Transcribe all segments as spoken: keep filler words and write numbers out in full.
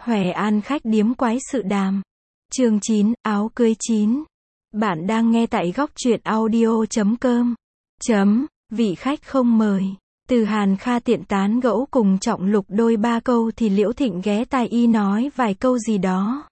Hoè An khách điếm quái sự đàm. Chương chín, áo cưới chín. Bạn đang nghe tại góc truyện audio chấm com. Chấm, vị khách không mời. Từ Hàn Kha tiện tán gẫu cùng Trọng Lục đôi ba câu thì Liễu Thịnh ghé tai y nói vài câu gì đó.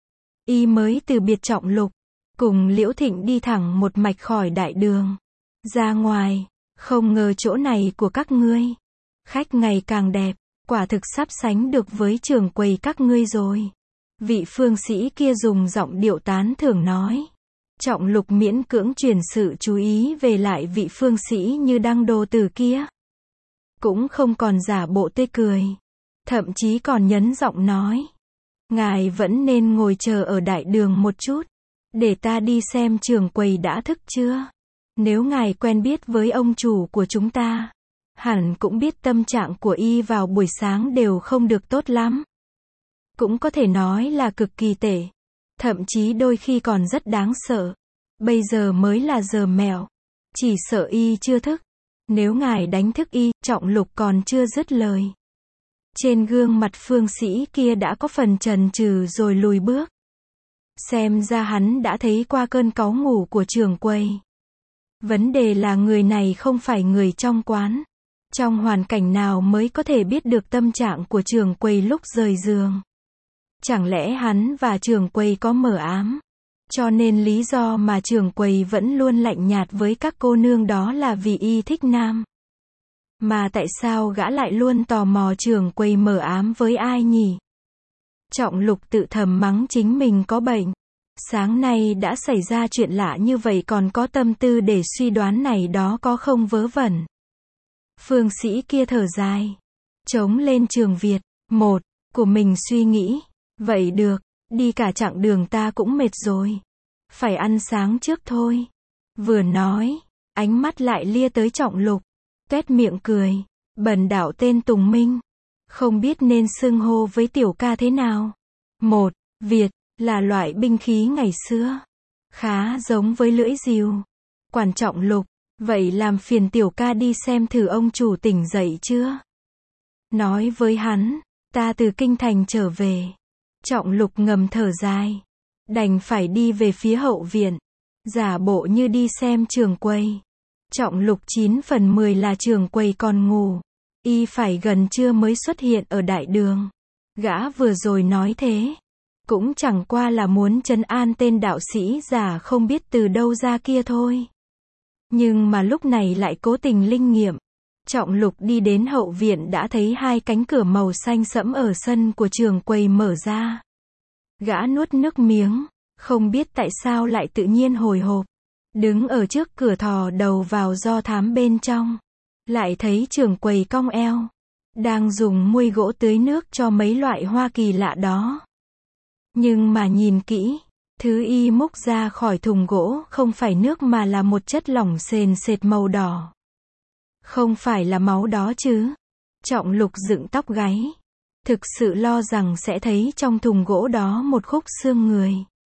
Y mới từ biệt Trọng Lục, cùng Liễu Thịnh đi thẳng một mạch khỏi đại đường. Ra ngoài, không ngờ chỗ này của các ngươi. Khách ngày càng đẹp, quả thực sắp sánh được với trường quầy các ngươi rồi. Vị phương sĩ kia dùng giọng điệu tán thưởng nói. Trọng Lục miễn cưỡng truyền sự chú ý về lại vị phương sĩ như đăng đồ từ kia. Cũng không còn giả bộ tươi cười. Thậm chí còn nhấn giọng nói. Ngài vẫn nên ngồi chờ ở đại đường một chút. Để ta đi xem trường quầy đã thức chưa. Nếu ngài quen biết với ông chủ của chúng ta, hẳn cũng biết tâm trạng của y vào buổi sáng đều không được tốt lắm. Cũng có thể nói là cực kỳ tệ. Thậm chí đôi khi còn rất đáng sợ. Bây giờ mới là giờ mẹo. Chỉ sợ y chưa thức. Nếu ngài đánh thức y, Trọng Lục còn chưa dứt lời. Trên gương mặt phương sĩ kia đã có phần chần chừ rồi lùi bước. Xem ra hắn đã thấy qua cơn cáu ngủ của trưởng quầy. Vấn đề là người này không phải người trong quán. Trong hoàn cảnh nào mới có thể biết được tâm trạng của trưởng quầy lúc rời giường? Chẳng lẽ hắn và trưởng quầy có mờ ám? Cho nên lý do mà trưởng quầy vẫn luôn lạnh nhạt với các cô nương đó là vì y thích nam. Mà tại sao gã lại luôn tò mò trưởng quầy mờ ám với ai nhỉ? Trọng Lục tự thầm mắng chính mình có bệnh. Sáng nay đã xảy ra chuyện lạ như vậy còn có tâm tư để suy đoán này đó có không vớ vẩn. Phương sĩ kia thở dài. Trống lên Trường Việt. Một, của mình suy nghĩ. Vậy được, đi cả chặng đường ta cũng mệt rồi. Phải ăn sáng trước thôi. Vừa nói, ánh mắt lại lia tới Trọng Lục. Tuét miệng cười. Bần đạo tên Tùng Minh. Không biết nên xưng hô với tiểu ca thế nào. Một, Việt, là loại binh khí ngày xưa. Khá giống với lưỡi rìu. Quản Trọng Lục, vậy làm phiền tiểu ca đi xem thử ông chủ tỉnh dậy chưa. Nói với hắn, ta từ kinh thành trở về. Trọng Lục ngầm thở dài. Đành phải đi về phía hậu viện. Giả bộ như đi xem trường quầy. Trọng Lục chín phần mười là trường quầy còn ngủ. Y phải gần trưa mới xuất hiện ở đại đường. Gã vừa rồi nói thế. Cũng chẳng qua là muốn trấn an tên đạo sĩ già không biết từ đâu ra kia thôi. Nhưng mà lúc này lại cố tình linh nghiệm. Trọng Lục đi đến hậu viện đã thấy hai cánh cửa màu xanh sẫm ở sân của trường quầy mở ra. Gã nuốt nước miếng, không biết tại sao lại tự nhiên hồi hộp. Đứng ở trước cửa thò đầu vào do thám bên trong. Lại thấy trưởng quầy cong eo. Đang dùng muôi gỗ tưới nước cho mấy loại hoa kỳ lạ đó. Nhưng mà nhìn kỹ, thứ y múc ra khỏi thùng gỗ không phải nước mà là một chất lỏng sền sệt màu đỏ. Không phải là máu đó chứ? Trọng Lục dựng tóc gáy. Thực sự lo rằng sẽ thấy trong thùng gỗ đó một khúc xương người.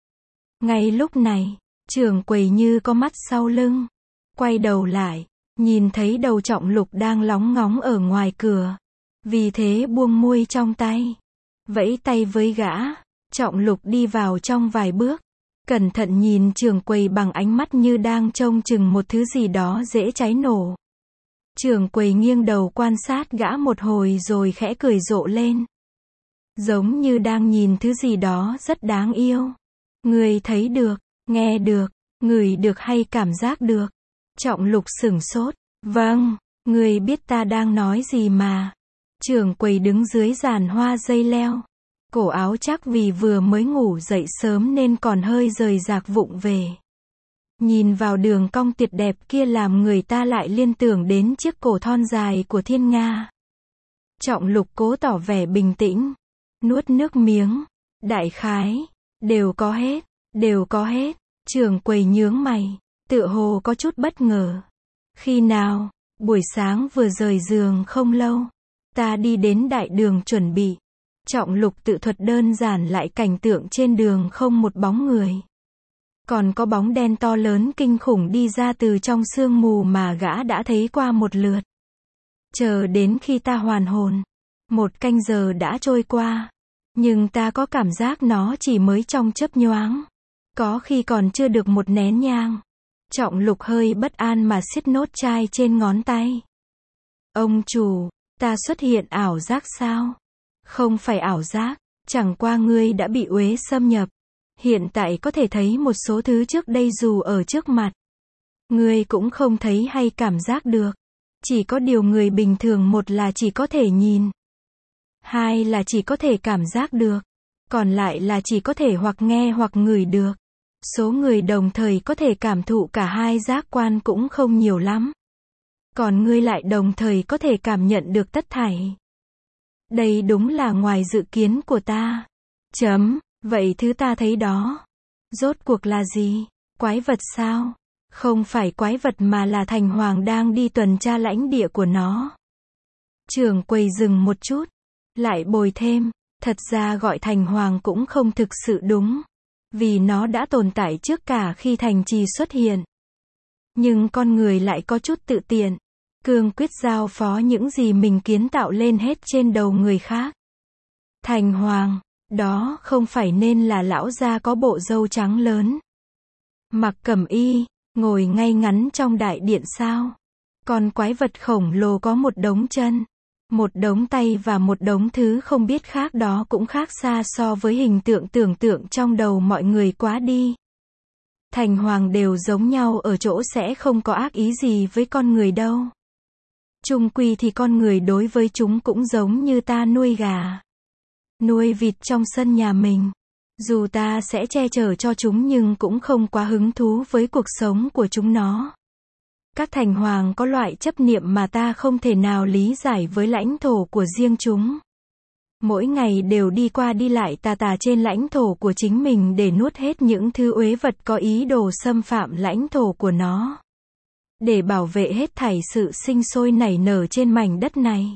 Ngay lúc này, trưởng quầy như có mắt sau lưng. Quay đầu lại, nhìn thấy đầu Trọng Lục đang lóng ngóng ở ngoài cửa. Vì thế buông muôi trong tay. Vẫy tay với gã. Trọng Lục đi vào trong vài bước. Cẩn thận nhìn trưởng quầy bằng ánh mắt như đang trông chừng một thứ gì đó dễ cháy nổ. Trưởng quầy nghiêng đầu quan sát gã một hồi rồi khẽ cười rộ lên. Giống như đang nhìn thứ gì đó rất đáng yêu. Người thấy được, nghe được, ngửi được hay cảm giác được. Trọng Lục sửng sốt. Vâng, người biết ta đang nói gì mà. Trưởng quầy đứng dưới giàn hoa dây leo. Cổ áo chắc vì vừa mới ngủ dậy sớm nên còn hơi rời rạc vụng về. Nhìn vào đường cong tuyệt đẹp kia làm người ta lại liên tưởng đến chiếc cổ thon dài của thiên nga. Trọng Lục cố tỏ vẻ bình tĩnh. Nuốt nước miếng. Đại khái. Đều có hết. Đều có hết. Trưởng quầy nhướng mày. Tựa hồ có chút bất ngờ. Khi nào? Buổi sáng vừa rời giường không lâu. Ta đi đến đại đường chuẩn bị. Trọng Lục tự thuật đơn giản lại cảnh tượng trên đường không một bóng người. Còn có bóng đen to lớn kinh khủng đi ra từ trong sương mù mà gã đã thấy qua một lượt. Chờ đến khi ta hoàn hồn. Một canh giờ đã trôi qua. Nhưng ta có cảm giác nó chỉ mới trong chớp nhoáng. Có khi còn chưa được một nén nhang. Trọng Lục hơi bất an mà siết nốt chai trên ngón tay. Ông chủ, ta xuất hiện ảo giác sao? Không phải ảo giác, chẳng qua ngươi đã bị uế xâm nhập. Hiện tại có thể thấy một số thứ trước đây dù ở trước mặt. Ngươi cũng không thấy hay cảm giác được. Chỉ có điều người bình thường một là chỉ có thể nhìn. Hai là chỉ có thể cảm giác được. Còn lại là chỉ có thể hoặc nghe hoặc ngửi được. Số người đồng thời có thể cảm thụ cả hai giác quan cũng không nhiều lắm. Còn ngươi lại đồng thời có thể cảm nhận được tất thảy. Đây đúng là ngoài dự kiến của ta. Chấm, vậy thứ ta thấy đó. Rốt cuộc là gì? Quái vật sao? Không phải quái vật mà là Thành Hoàng đang đi tuần tra lãnh địa của nó. Trưởng quầy dừng một chút. Lại bồi thêm, thật ra gọi Thành Hoàng cũng không thực sự đúng. Vì nó đã tồn tại trước cả khi thành trì xuất hiện. Nhưng con người lại có chút tự tiện. Cương quyết giao phó những gì mình kiến tạo lên hết trên đầu người khác. Thành Hoàng, đó không phải nên là lão gia có bộ râu trắng lớn. Mặc cẩm y, ngồi ngay ngắn trong đại điện sao? Còn quái vật khổng lồ có một đống chân, một đống tay và một đống thứ không biết khác đó cũng khác xa so với hình tượng tưởng tượng trong đầu mọi người quá đi. Thành Hoàng đều giống nhau ở chỗ sẽ không có ác ý gì với con người đâu. Chung quy thì con người đối với chúng cũng giống như ta nuôi gà, nuôi vịt trong sân nhà mình. Dù ta sẽ che chở cho chúng nhưng cũng không quá hứng thú với cuộc sống của chúng nó. Các thành hoàng có loại chấp niệm mà ta không thể nào lý giải với lãnh thổ của riêng chúng. Mỗi ngày đều đi qua đi lại tà tà trên lãnh thổ của chính mình để nuốt hết những thứ uế vật có ý đồ xâm phạm lãnh thổ của nó. Để bảo vệ hết thảy sự sinh sôi nảy nở trên mảnh đất này.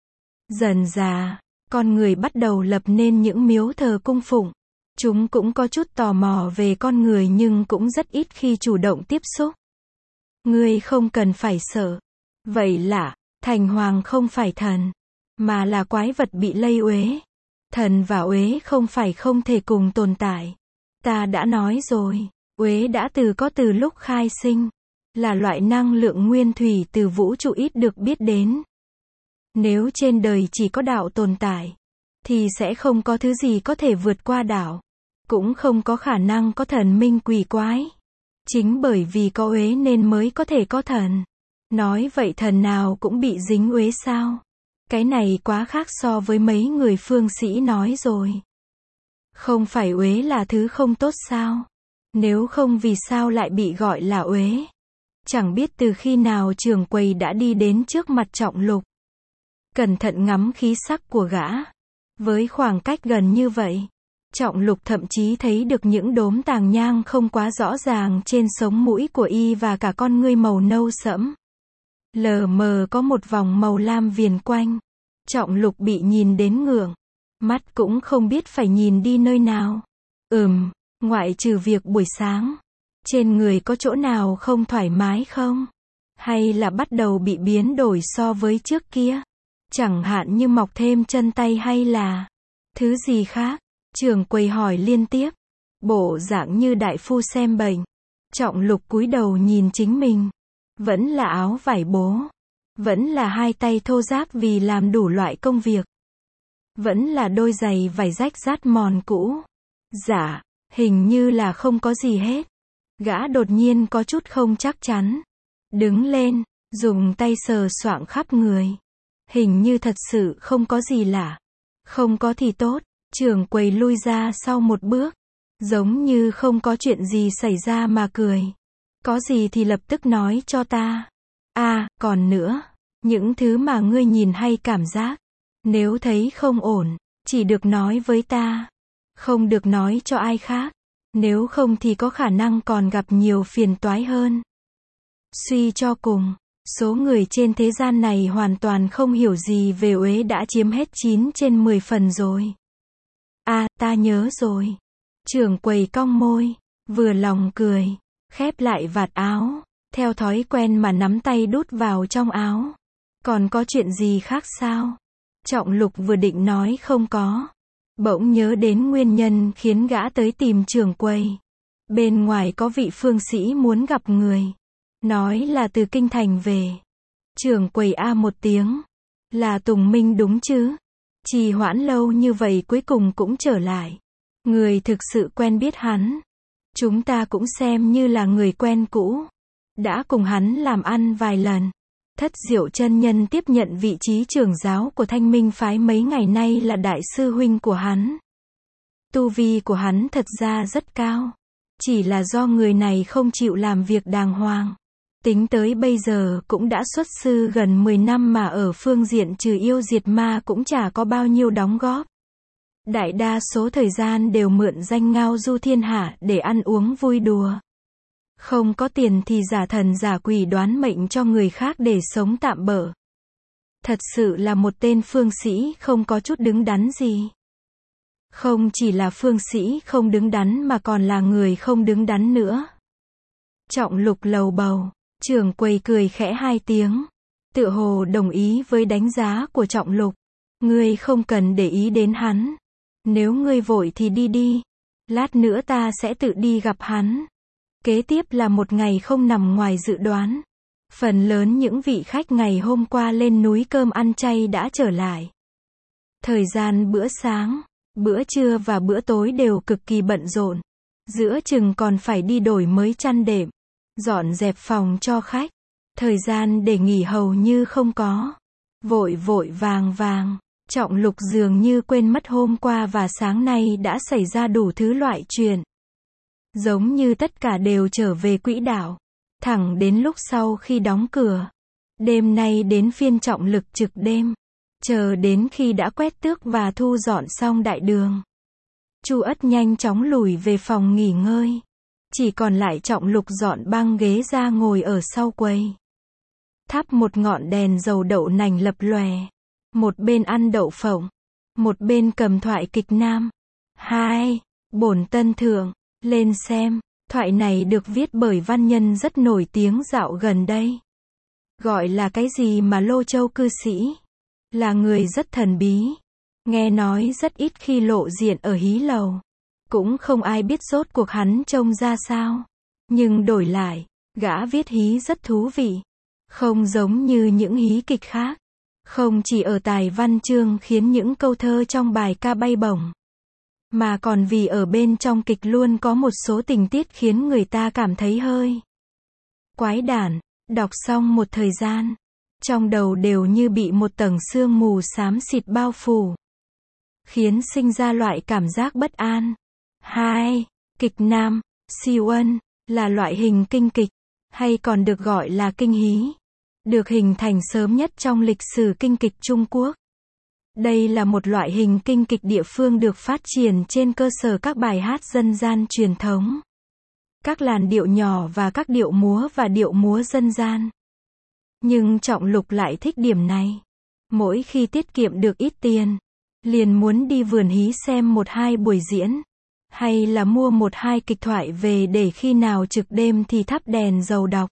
Dần dà, con người bắt đầu lập nên những miếu thờ cung phụng. Chúng cũng có chút tò mò về con người nhưng cũng rất ít khi chủ động tiếp xúc. Ngươi không cần phải sợ. Vậy là, Thành Hoàng không phải thần, mà là quái vật bị lây uế. Thần và uế không phải không thể cùng tồn tại. Ta đã nói rồi, uế đã từ có từ lúc khai sinh, là loại năng lượng nguyên thủy từ vũ trụ ít được biết đến. Nếu trên đời chỉ có đạo tồn tại, thì sẽ không có thứ gì có thể vượt qua đạo. Cũng không có khả năng có thần minh quỷ quái. Chính bởi vì có uế nên mới có thể có thần. Nói vậy thần nào cũng bị dính uế sao? Cái này quá khác so với mấy người phương sĩ nói rồi. Không phải uế là thứ không tốt sao? Nếu không vì sao lại bị gọi là uế? Chẳng biết từ khi nào trưởng quầy đã đi đến trước mặt Trọng Lục. Cẩn thận ngắm khí sắc của gã. Với khoảng cách gần như vậy, Trọng Lục thậm chí thấy được những đốm tàng nhang không quá rõ ràng trên sống mũi của y và cả con ngươi màu nâu sẫm. Lờ mờ có một vòng màu lam viền quanh. Trọng Lục bị nhìn đến ngượng. Mắt cũng không biết phải nhìn đi nơi nào. Ừm, ngoại trừ việc buổi sáng. Trên người có chỗ nào không thoải mái không? Hay là bắt đầu bị biến đổi so với trước kia? Chẳng hạn như mọc thêm chân tay hay là thứ gì khác? Trưởng quầy hỏi liên tiếp. Bộ dạng như đại phu xem bệnh. Trọng Lục cúi đầu nhìn chính mình. Vẫn là áo vải bố. Vẫn là hai tay thô ráp vì làm đủ loại công việc. Vẫn là đôi giày vải rách rát mòn cũ. Dạ, hình như là không có gì hết. Gã đột nhiên có chút không chắc chắn. Đứng lên, dùng tay sờ soạng khắp người. Hình như thật sự không có gì lạ. Không có thì tốt. Trưởng quầy lui ra sau một bước. Giống như không có chuyện gì xảy ra mà cười. Có gì thì lập tức nói cho ta. À, còn nữa. Những thứ mà ngươi nhìn hay cảm giác. Nếu thấy không ổn, chỉ được nói với ta. Không được nói cho ai khác. Nếu không thì có khả năng còn gặp nhiều phiền toái hơn. Suy cho cùng, số người trên thế gian này hoàn toàn không hiểu gì về uế đã chiếm hết chín trên mười phần rồi. À, ta nhớ rồi. Trưởng quầy cong môi, vừa lòng cười, khép lại vạt áo, theo thói quen mà nắm tay đút vào trong áo. Còn có chuyện gì khác sao? Trọng Lục vừa định nói không có, Bỗng nhớ đến nguyên nhân khiến gã tới tìm trưởng quầy. Bên ngoài có vị phương sĩ muốn gặp người. Nói là từ kinh thành về. Trưởng quầy a một tiếng. Là Tùng Minh đúng chứ? Trì hoãn lâu như vậy cuối cùng cũng trở lại. Người thực sự quen biết hắn. Chúng ta cũng xem như là người quen cũ. Đã cùng hắn làm ăn vài lần. Thất Diệu chân nhân tiếp nhận vị trí trưởng giáo của Thanh Minh phái mấy ngày nay là đại sư huynh của hắn. Tu vi của hắn thật ra rất cao. Chỉ là do người này không chịu làm việc đàng hoàng. Tính tới bây giờ cũng đã xuất sư gần mười năm mà ở phương diện trừ yêu diệt ma cũng chả có bao nhiêu đóng góp. Đại đa số thời gian đều mượn danh ngao du thiên hạ để ăn uống vui đùa. Không có tiền thì giả thần giả quỷ đoán mệnh cho người khác để sống tạm bợ. Thật sự là một tên phương sĩ không có chút đứng đắn gì. Không chỉ là phương sĩ không đứng đắn mà còn là người không đứng đắn nữa. Trọng Lục lầu bầu, trưởng quầy cười khẽ hai tiếng. Tựa hồ đồng ý với đánh giá của Trọng Lục. Ngươi không cần để ý đến hắn. Nếu ngươi vội thì đi đi. Lát nữa ta sẽ tự đi gặp hắn. Kế tiếp là một ngày không nằm ngoài dự đoán. Phần lớn những vị khách ngày hôm qua lên núi cơm ăn chay đã trở lại. Thời gian bữa sáng, bữa trưa và bữa tối đều cực kỳ bận rộn. Giữa chừng còn phải đi đổi mới chăn đệm, dọn dẹp phòng cho khách. Thời gian để nghỉ hầu như không có. Vội vội vàng vàng, Trọng Lục dường như quên mất hôm qua và sáng nay đã xảy ra đủ thứ loại chuyện. Giống như tất cả đều trở về quỹ đạo. Thẳng đến lúc sau khi đóng cửa. Đêm nay đến phiên Trọng Lực trực đêm. Chờ đến khi đã quét tước và thu dọn xong đại đường. Chu Ất nhanh chóng lùi về phòng nghỉ ngơi. Chỉ còn lại Trọng Lục dọn băng ghế ra ngồi ở sau quầy. Thắp một ngọn đèn dầu đậu nành lập lòe. Một bên ăn đậu phộng. Một bên cầm thoại kịch nam. Hai, bổn tân thượng. Lên xem, thoại này được viết bởi văn nhân rất nổi tiếng dạo gần đây. Gọi là cái gì mà Lô Châu cư sĩ. Là người rất thần bí. Nghe nói rất ít khi lộ diện ở hí lầu. Cũng không ai biết rốt cuộc hắn trông ra sao. Nhưng đổi lại, gã viết hí rất thú vị. Không giống như những hí kịch khác. Không chỉ ở tài văn chương khiến những câu thơ trong bài ca bay bổng. Mà còn vì ở bên trong kịch luôn có một số tình tiết khiến người ta cảm thấy hơi quái đản. Đọc xong một thời gian, trong đầu đều như bị một tầng sương mù xám xịt bao phủ. Khiến sinh ra loại cảm giác bất an. Hai, kịch nam, siêu ân, là loại hình kinh kịch, hay còn được gọi là kinh hí. Được hình thành sớm nhất trong lịch sử kinh kịch Trung Quốc. Đây là một loại hình kinh kịch địa phương được phát triển trên cơ sở các bài hát dân gian truyền thống. Các làn điệu nhỏ và các điệu múa và điệu múa dân gian. Nhưng Trọng Lục lại thích điểm này. Mỗi khi tiết kiệm được ít tiền, liền muốn đi vườn hí xem một hai buổi diễn. Hay là mua một hai kịch thoại về để khi nào trực đêm thì thắp đèn dầu đọc.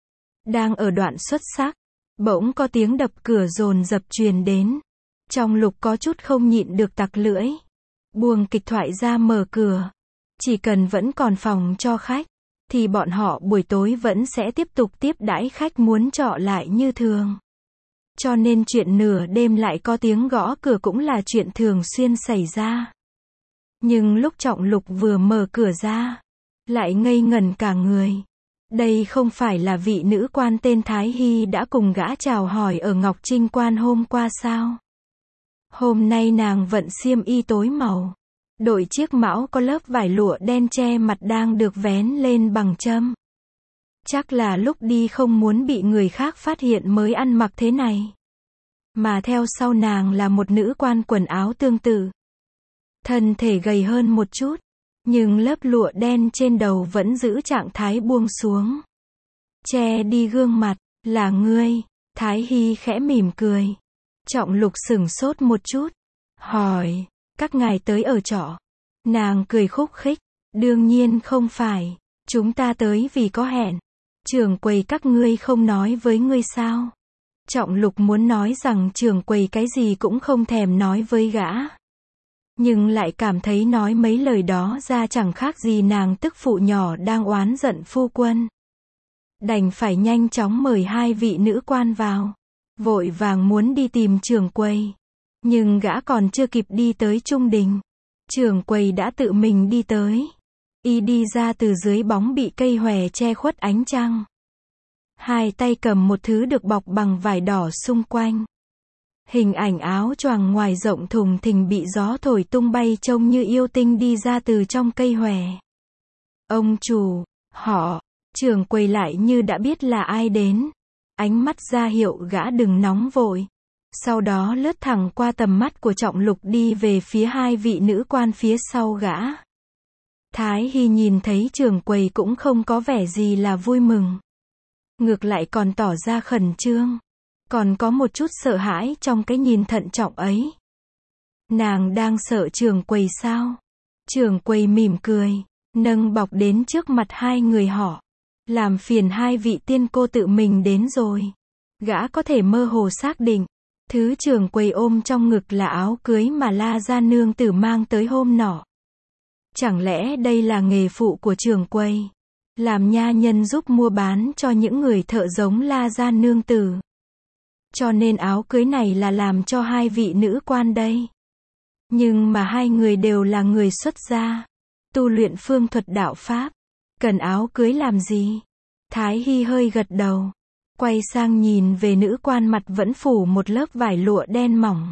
Đang ở đoạn xuất sắc, bỗng có tiếng đập cửa dồn dập truyền đến. Trọng Lục có chút không nhịn được tặc lưỡi. Buông kịch thoại ra mở cửa. Chỉ cần vẫn còn phòng cho khách, thì bọn họ buổi tối vẫn sẽ tiếp tục tiếp đãi khách muốn trọ lại như thường. Cho nên chuyện nửa đêm lại có tiếng gõ cửa cũng là chuyện thường xuyên xảy ra. Nhưng lúc Trọng Lục vừa mở cửa ra, lại ngây ngẩn cả người. Đây không phải là vị nữ quan tên Thái Hy đã cùng gã chào hỏi ở Ngọc Trinh Quan hôm qua sao? Hôm nay nàng vận xiêm y tối màu. Đội chiếc mão có lớp vải lụa đen che mặt đang được vén lên bằng châm. Chắc là lúc đi không muốn bị người khác phát hiện mới ăn mặc thế này. Mà theo sau nàng là một nữ quan quần áo tương tự. Thân thể gầy hơn một chút. Nhưng lớp lụa đen trên đầu vẫn giữ trạng thái buông xuống. Che đi gương mặt, là ngươi. Thái Hy khẽ mỉm cười. Trọng Lục sửng sốt một chút. Hỏi, các ngài tới ở trọ. Nàng cười khúc khích. Đương nhiên không phải. Chúng ta tới vì có hẹn. Trưởng quầy các ngươi không nói với ngươi sao? Trọng Lục muốn nói rằng trưởng quầy cái gì cũng không thèm nói với gã. nhưng lại cảm thấy nói mấy lời đó ra chẳng khác gì nàng tức phụ nhỏ đang oán giận phu quân. Đành phải nhanh chóng mời hai vị nữ quan vào. Vội vàng muốn đi tìm trưởng quầy. Nhưng gã còn chưa kịp đi tới trung đình. Trưởng quầy đã tự mình đi tới. Y đi ra từ dưới bóng bị cây hòe che khuất ánh trăng. Hai tay cầm một thứ được bọc bằng vải đỏ xung quanh. Hình ảnh áo choàng ngoài rộng thùng thình bị gió thổi tung bay trông như yêu tinh đi ra từ trong cây hòe. Ông chủ, họ, trưởng quầy lại như đã biết là ai đến. Ánh mắt ra hiệu gã đừng nóng vội. Sau đó lướt thẳng qua tầm mắt của Trọng Lục đi về phía hai vị nữ quan phía sau gã. Thái Hy nhìn thấy trưởng quầy cũng không có vẻ gì là vui mừng. Ngược lại còn tỏ ra khẩn trương. Còn có một chút sợ hãi trong cái nhìn thận trọng ấy. Nàng đang sợ trưởng quầy sao? Trưởng quầy mỉm cười, nâng bọc đến trước mặt hai người họ. Làm phiền hai vị tiên cô tự mình đến rồi. Gã có thể mơ hồ xác định. Thứ trưởng quầy ôm trong ngực là áo cưới mà La Gia nương tử mang tới hôm nọ. Chẳng lẽ đây là nghề phụ của trưởng quầy? Làm nha nhân giúp mua bán cho những người thợ giống La Gia nương tử. Cho nên áo cưới này là làm cho hai vị nữ quan đây. Nhưng mà hai người đều là người xuất gia. Tu luyện phương thuật đạo Pháp. Cần áo cưới làm gì? Thái Hy hơi gật đầu. Quay sang nhìn về nữ quan mặt vẫn phủ một lớp vải lụa đen mỏng.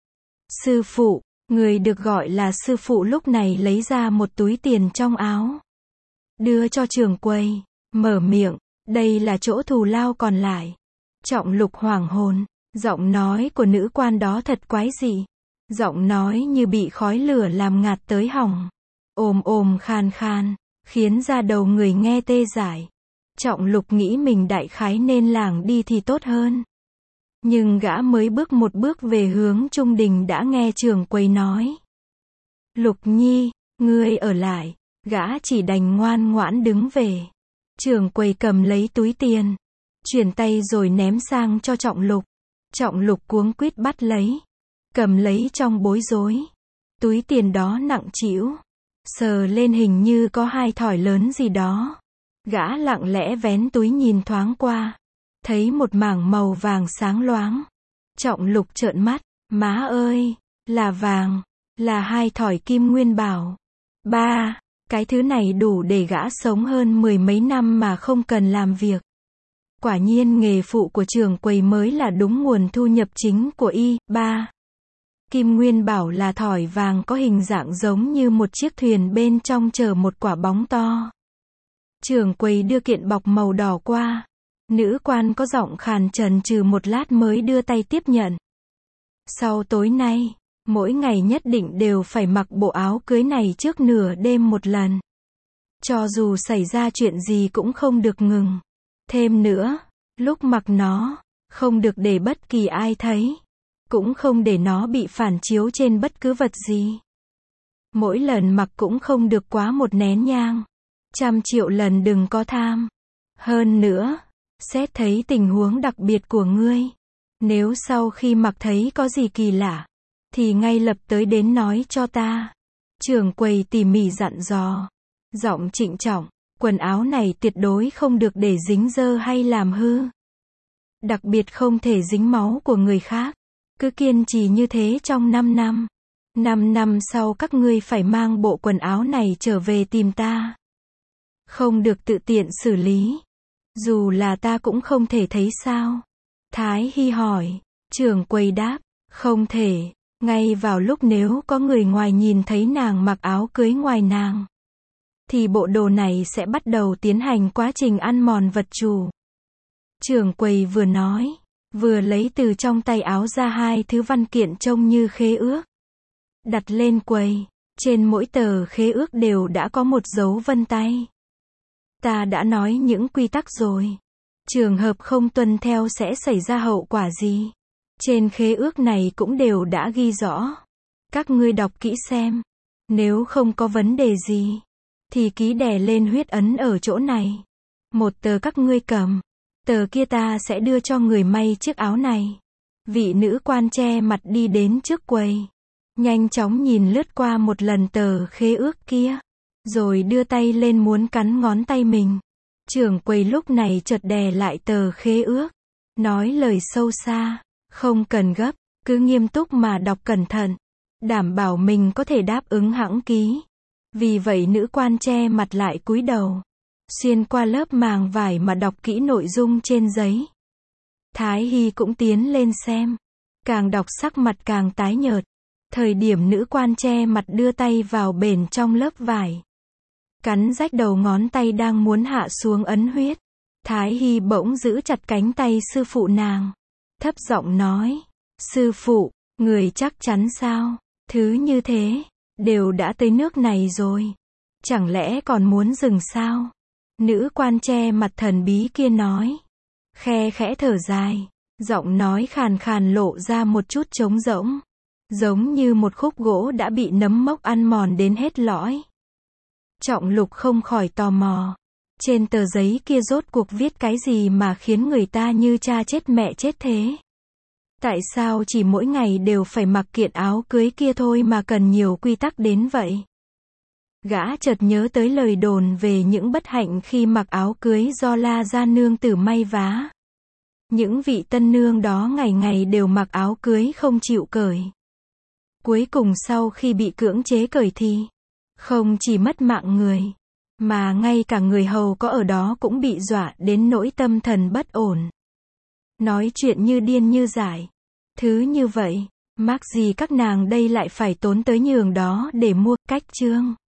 Sư phụ, người được gọi là sư phụ lúc này lấy ra một túi tiền trong áo. Đưa cho trưởng quầy, mở miệng, đây là chỗ thù lao còn lại. Trọng Lục hoảng hồn, giọng nói của nữ quan đó thật quái dị. Giọng nói như bị khói lửa làm ngạt tới họng. Ồm ồm khan khan, khiến da đầu người nghe tê dại. Trọng Lục nghĩ mình đại khái nên lảng đi thì tốt hơn. Nhưng gã mới bước một bước về hướng trung đình đã nghe trưởng quầy nói. Lục Nhi, ngươi ở lại. Gã chỉ đành ngoan ngoãn đứng về. Trưởng quầy cầm lấy túi tiền. Chuyển tay rồi ném sang cho Trọng Lục. Trọng Lục cuống quýt bắt lấy. Cầm lấy trong bối rối. Túi tiền đó nặng trĩu. Sờ lên hình như có hai thỏi lớn gì đó. Gã lặng lẽ vén túi nhìn thoáng qua. Thấy một mảng màu vàng sáng loáng. Trọng Lục trợn mắt. Má ơi, là vàng. Là hai thỏi kim nguyên bảo. Ba, cái thứ này đủ để gã sống hơn mười mấy năm mà không cần làm việc. Quả nhiên nghề phụ của trưởng quầy mới là đúng nguồn thu nhập chính của y. Ba, kim nguyên bảo là thỏi vàng có hình dạng giống như một chiếc thuyền bên trong chở một quả bóng to. Trưởng quầy đưa kiện bọc màu đỏ qua. Nữ quan có giọng khàn chần chừ một lát mới đưa tay tiếp nhận. Sau tối nay, mỗi ngày nhất định đều phải mặc bộ áo cưới này trước nửa đêm một lần. Cho dù xảy ra chuyện gì cũng không được ngừng. Thêm nữa, lúc mặc nó, không được để bất kỳ ai thấy. Cũng không để nó bị phản chiếu trên bất cứ vật gì. Mỗi lần mặc cũng không được quá một nén nhang. Trăm triệu lần đừng có tham. Hơn nữa, xét thấy tình huống đặc biệt của ngươi. Nếu sau khi mặc thấy có gì kỳ lạ, thì ngay lập tới đến nói cho ta. Trưởng quầy tỉ mỉ dặn dò. Giọng trịnh trọng, quần áo này tuyệt đối không được để dính dơ hay làm hư. Đặc biệt không thể dính máu của người khác. Cứ kiên trì như thế trong năm năm. năm năm sau các ngươi phải mang bộ quần áo này trở về tìm ta. Không được tự tiện xử lý. Dù là ta cũng không thể thấy sao. Thái Hy hỏi. Trưởng quầy đáp. Không thể. Ngay vào lúc nếu có người ngoài nhìn thấy nàng mặc áo cưới ngoài nàng, thì bộ đồ này sẽ bắt đầu tiến hành quá trình ăn mòn vật chủ. Trưởng quầy vừa nói, vừa lấy từ trong tay áo ra hai thứ văn kiện trông như khế ước. Đặt lên quầy. Trên mỗi tờ khế ước đều đã có một dấu vân tay. Ta đã nói những quy tắc rồi. Trường hợp không tuân theo sẽ xảy ra hậu quả gì. Trên khế ước này cũng đều đã ghi rõ. Các ngươi đọc kỹ xem. Nếu không có vấn đề gì, thì ký đè lên huyết ấn ở chỗ này. Một tờ các ngươi cầm. Tờ kia ta sẽ đưa cho người may chiếc áo này. Vị nữ quan che mặt đi đến trước quầy. nhanh chóng nhìn lướt qua một lần tờ khế ước kia, rồi đưa tay lên muốn cắn ngón tay mình. Trưởng quầy lúc này chợt đè lại tờ khế ước, nói lời sâu xa, không cần gấp, cứ nghiêm túc mà đọc cẩn thận, đảm bảo mình có thể đáp ứng hẵng ký. Vì vậy nữ quan che mặt lại cúi đầu, xuyên qua lớp màng vải mà đọc kỹ nội dung trên giấy. Thái Hy cũng tiến lên xem, càng đọc sắc mặt càng tái nhợt. Thời điểm nữ quan che mặt đưa tay vào bền trong lớp vải, cắn rách đầu ngón tay đang muốn hạ xuống ấn huyết, Thái Hy bỗng giữ chặt cánh tay sư phụ nàng, thấp giọng nói, sư phụ, người chắc chắn sao? Thứ như thế, đều đã tới nước này rồi, chẳng lẽ còn muốn dừng sao? Nữ quan che mặt thần bí kia nói, khe khẽ thở dài, giọng nói khàn khàn lộ ra một chút trống rỗng, giống như một khúc gỗ đã bị nấm mốc ăn mòn đến hết lõi. Trọng Lục không khỏi tò mò, trên tờ giấy kia rốt cuộc viết cái gì mà khiến người ta như cha chết mẹ chết thế? Tại sao chỉ mỗi ngày đều phải mặc kiện áo cưới kia thôi mà cần nhiều quy tắc đến vậy? Gã chợt nhớ tới lời đồn về những bất hạnh khi mặc áo cưới do La gia nương tử may vá. Những vị tân nương đó ngày ngày đều mặc áo cưới không chịu cởi. Cuối cùng sau khi bị cưỡng chế cởi thì không chỉ mất mạng người, mà ngay cả người hầu có ở đó cũng bị dọa đến nỗi tâm thần bất ổn. Nói chuyện như điên như dại. Thứ như vậy, mắc gì các nàng đây lại phải tốn tới nhường đó để mua. Cách chương